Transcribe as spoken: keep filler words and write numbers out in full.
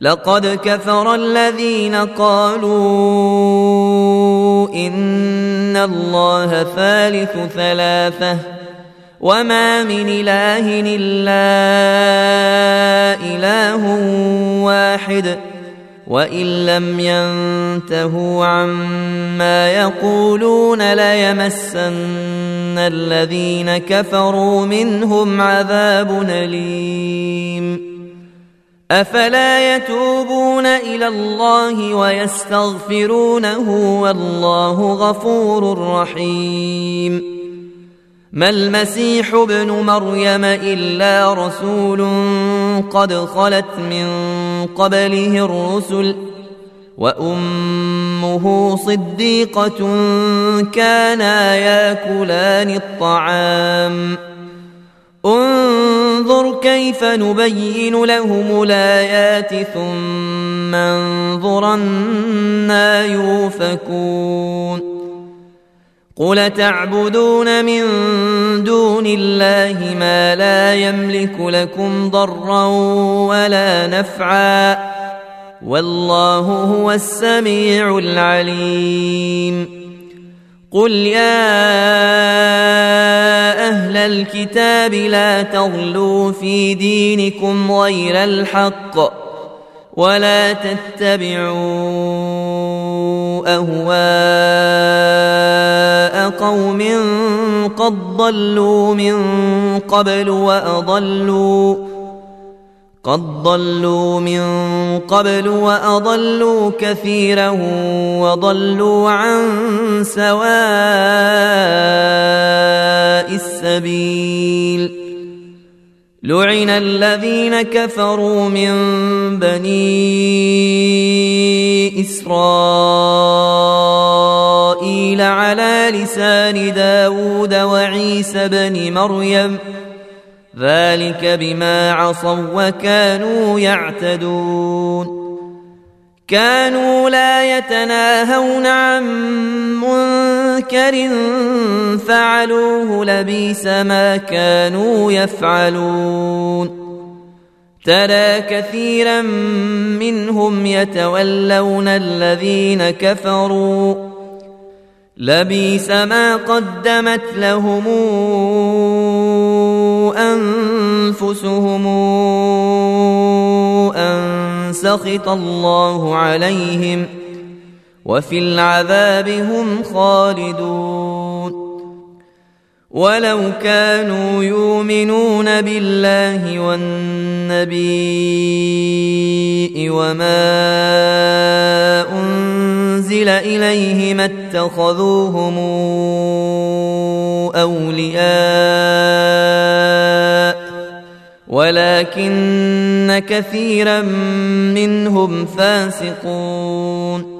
لقد كفر الذين قالوا إن الله ثالث ثلاثة وما من إله إلا إله واحد وإن لم ينتهوا عما يقولون ليمسن الذين كفروا منهم عذاب أليم أفلا يتوبون إلى الله ويستغفرونه والله غفور رحيم ما المسيح ابن مريم إلا رسول قد خلت من قبله الرسل وأمه صديقة كانا ياكلان الطعام انظر كيف نبين لهم الآيات ثم انظر أنى يؤفكون قل تعبدون من دون الله ما لا يملك لكم ضرا ولا نفعا والله هو السميع العليم قل يا أهل الكتاب لا تغلوا في دينكم غير الحق ولا تتبعوا أهواء قوم قد ضلوا من قبل وأضلوا قد ضلوا من قبل وأضلوا كثيرا وضلوا عن سواء السبيل لعن الذين كفروا من بني إسرائيل على لسان داود وعيسى بن مريم ذلك بما عصوا وكانوا يعتدون كانوا لا يتناهون عن منكر فعلوه لبئس ما كانوا يفعلون ترى كثيرا منهم يتولون الذين كفروا لبئس ما قدمت لهم أنفسهم أن سخط الله عليهم وفي العذاب هم خالدون ولو كانوا يؤمنون بالله والنبي وما أنزل إليه ما اتخذوهم أولياء ولكن كثيرا منهم فاسقون